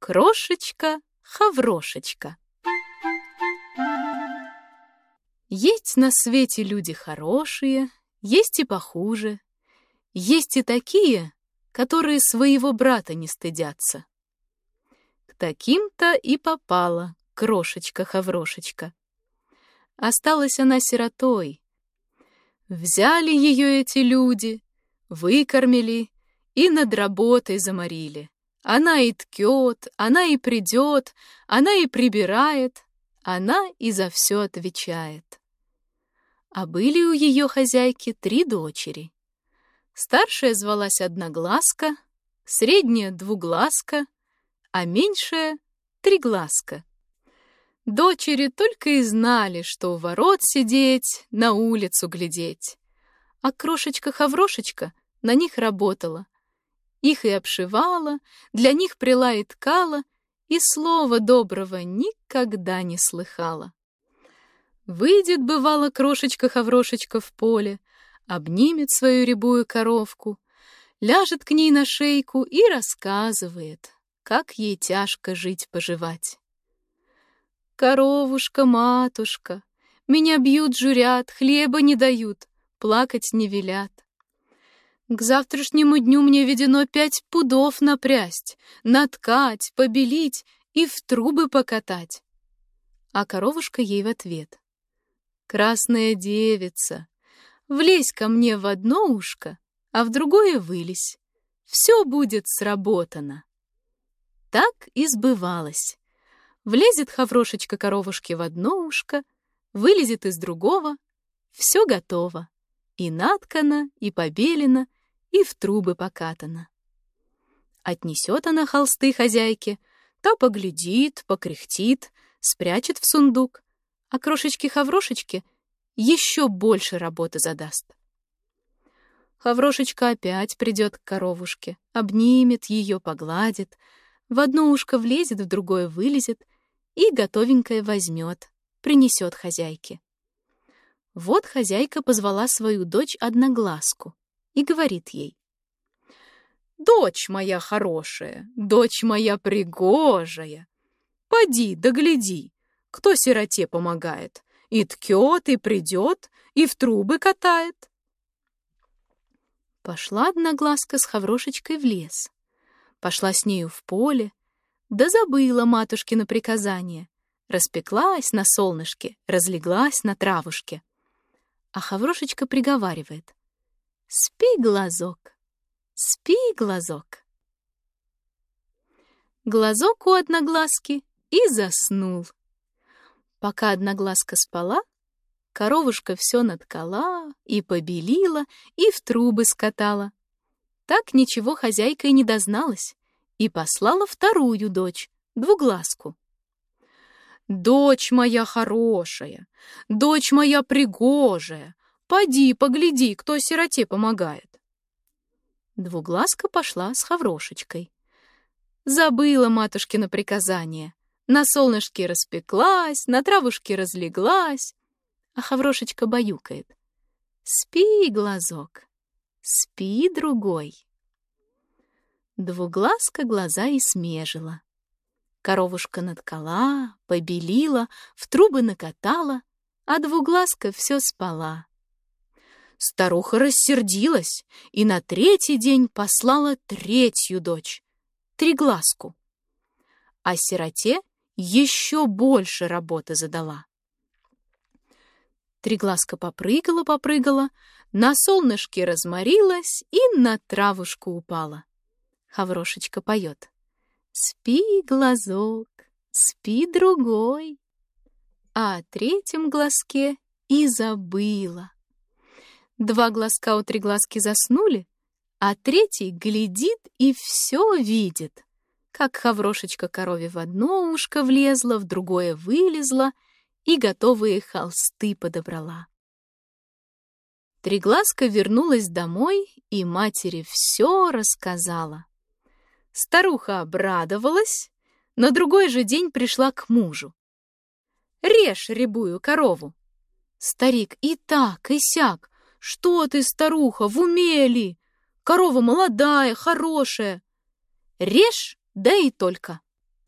Крошечка-хаврошечка. Есть на свете люди хорошие, есть и похуже, есть и такие, которые своего брата не стыдятся. К таким-то и попала крошечка-хаврошечка. Осталась она сиротой. Взяли ее эти люди, выкормили и над работой заморили. Она и ткет, она и придет, она и прибирает, она и за все отвечает. А были у ее хозяйки 3 дочери. Старшая звалась Одноглазка, средняя — Двуглазка, а меньшая — Триглазка. Дочери только и знали, что у ворот сидеть, на улицу глядеть. А крошечка-хаврошечка на них работала. Их и обшивала, для них пряла и ткала, и слова доброго никогда не слыхала. Выйдет, бывало, крошечка-хаврошечка в поле, обнимет свою рябую коровку, ляжет к ней на шейку и рассказывает, как ей тяжко жить-поживать. «Коровушка-матушка, меня бьют, журят, хлеба не дают, плакать не велят. К завтрашнему дню мне ведено 5 пудов напрясть, наткать, побелить и в трубы покатать». А коровушка ей в ответ: «Красная девица, влезь ко мне в одно ушко, а в другое вылезь. Все будет сработано». Так и сбывалось. Влезет хаврошечка коровушке в одно ушко, вылезет из другого, все готово. И наткано, и побелено, и в трубы покатано. Отнесет она холсты хозяйке, та поглядит, покряхтит, спрячет в сундук, а крошечке-хаврошечке еще больше работы задаст. Хаврошечка опять придет к коровушке, обнимет ее, погладит, в одно ушко влезет, в другое вылезет и готовенькое возьмет, принесет хозяйке. Вот хозяйка позвала свою дочь Одноглазку и говорит ей: «Дочь моя хорошая, дочь моя пригожая, поди да гляди, кто сироте помогает, и ткет, и придет, и в трубы катает». Пошла Одноглазка с Хаврошечкой в лес, пошла с нею в поле, да забыла матушкино приказание, распеклась на солнышке, разлеглась на травушке. А Хаврошечка приговаривает: «Спи, глазок, спи, глазок». Глазок у Одноглазки и заснул. Пока Одноглазка спала, коровушка все наткала и побелила, и в трубы скатала. Так ничего хозяйка и не дозналась, и послала вторую дочь, Двуглазку. «Дочь моя хорошая, дочь моя пригожая, поди погляди, кто сироте помогает». Двуглазка пошла с Хаврошечкой. Забыла матушкино приказание, на солнышке распеклась, на травушке разлеглась, а Хаврошечка баюкает: «Спи, глазок, спи, другой». Двуглазка глаза и смежила. Коровушка наткала, побелила, в трубы накатала, а Двуглазка все спала. Старуха рассердилась и на 3-й день послала 3-ю дочь, Триглазку. А сироте еще больше работы задала. Триглазка попрыгала, на солнышке разморилась и на травушку упала. Хаврошечка поет: «Спи, глазок, спи, другой». А о 3-м глазке и забыла. 2 глазка у Триглазки заснули, а 3-й глядит и все видит, как Хаврошечка корове в одно ушко влезла, в другое вылезла и готовые холсты подобрала. Триглазка вернулась домой и матери все рассказала. Старуха обрадовалась, на другой же день пришла к мужу: «Режь рябую корову». Старик: «И так, и сяк. Что ты, старуха, в уме ли? Корова молодая, хорошая». «Режь, да и только».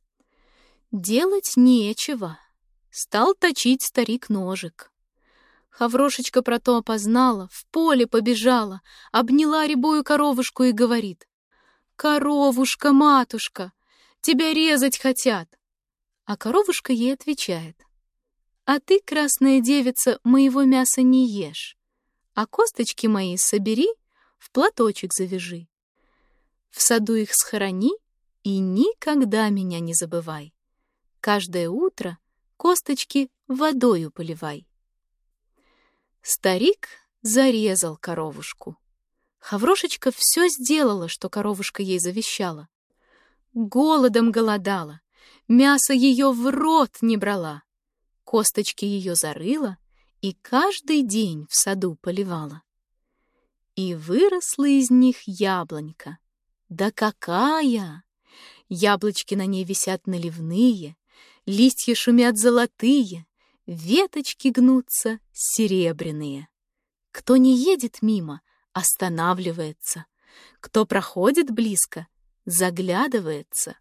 Делать нечего. Стал точить старик ножик. Хаврошечка про то опознала, в поле побежала, обняла рябую коровушку и говорит: «Коровушка, матушка, тебя резать хотят!» А коровушка ей отвечает: «А ты, красная девица, моего мяса не ешь, а косточки мои собери, в платочек завяжи. В саду их схорони и никогда меня не забывай. Каждое утро косточки водою поливай». Старик зарезал коровушку. Хаврошечка все сделала, что коровушка ей завещала. Голодом голодала, мясо ее в рот не брала, косточки ее зарыла и каждый день в саду поливала. И выросла из них яблонька. Да какая! Яблочки на ней висят наливные, листья шумят золотые, веточки гнутся серебряные. Кто не едет мимо, останавливается, кто проходит близко, заглядывается.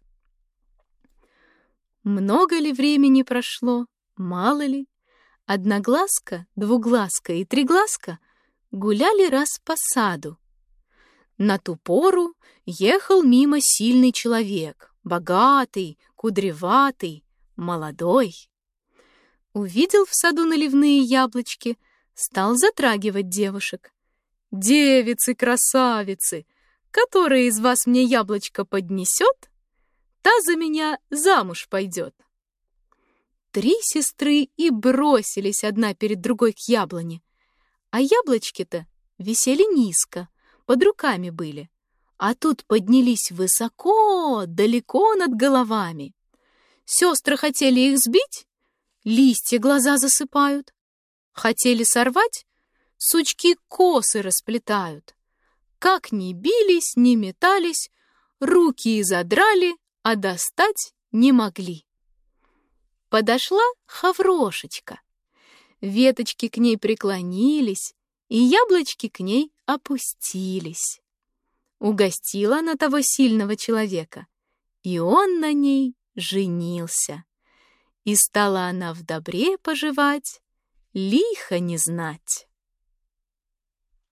Много ли времени прошло, мало ли, одноглазка, двуглазка и триглазка гуляли раз по саду. На ту пору ехал мимо сильный человек, богатый, кудряватый, молодой. Увидел в саду наливные яблочки, стал затрагивать девушек. «Девицы-красавицы, которая из вас мне яблочко поднесет, та за меня замуж пойдет». 3 сестры и бросились одна перед другой к яблоне, а яблочки-то висели низко, под руками были, а тут поднялись высоко, далеко над головами. Сестры хотели их сбить, листья глаза засыпают. Хотели сорвать, сучки косы расплетают. Как ни бились, ни метались, руки и задрали, а достать не могли. Подошла Хаврошечка. Веточки к ней преклонились, и яблочки к ней опустились. Угостила она того сильного человека, и он на ней женился. И стала она в добре поживать, лихо не знать.